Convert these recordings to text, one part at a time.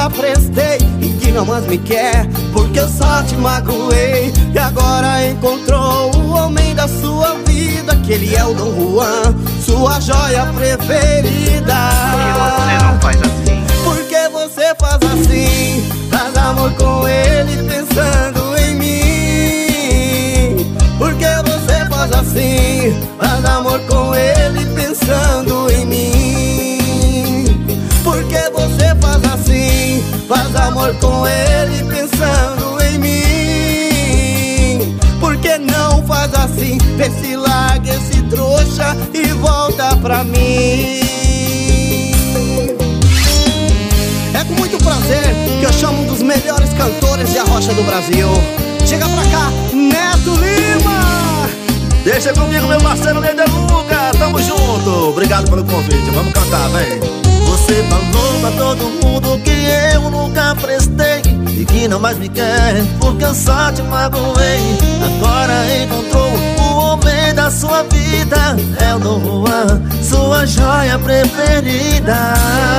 nunca prestei e que não mais me quer, porque eu só te magoei. E agora encontrou o homem da sua vida, que ele é o Dom Juan, sua joia preferida. Por que você não faz assim? Por que você faz assim? Faz amor com ele pensando em mim. Por que você faz assim? Faz amor com ele pensando em mim. Por que você faz assim? Faz amor com ele pensando em mim. Por que não faz assim? Vê se larga esse trouxa e volta pra mim. É com muito prazer que eu chamo um dos melhores cantores de arrocha do Brasil. Chega pra cá, Neto Lima! Deixa comigo, meu parceiro Nedeluca, tamo junto. Obrigado pelo convite, vamos cantar, vem. Você falou pra todo mundo que eu nunca prestei e que não mais me quer, porque eu só te magoei. Agora encontrou o homem da sua vida, é o Dom Juan, sua joia preferida.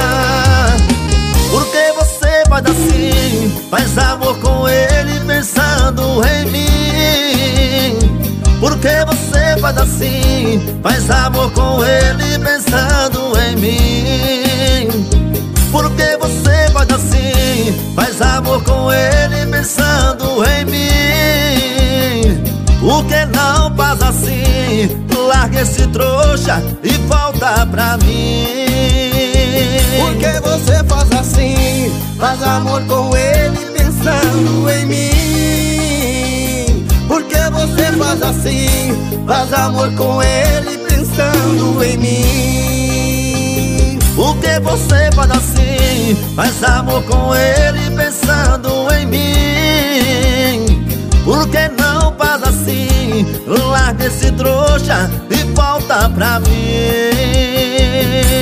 Por que você faz assim? Faz amor com ele pensando em mim. Por que você faz assim? Faz amor com ele pensando em mim. Por que você faz assim? Faz amor com ele pensando em mim. Por que não faz assim? Larga esse trouxa e volta pra mim. Por que você faz assim? Faz amor com ele pensando em mim. Por que você faz assim? Faz amor com ele pensando em mim. Por que você faz assim? Faz amor com ele pensando em mim. Por que não faz assim? Larga esse trouxa e volta pra mim.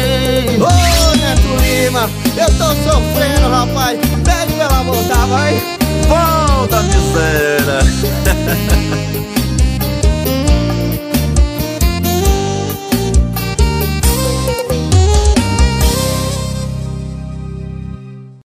Ô, Neto Lima, eu tô sofrendo, rapaz. Pede pra ela voltar, vai.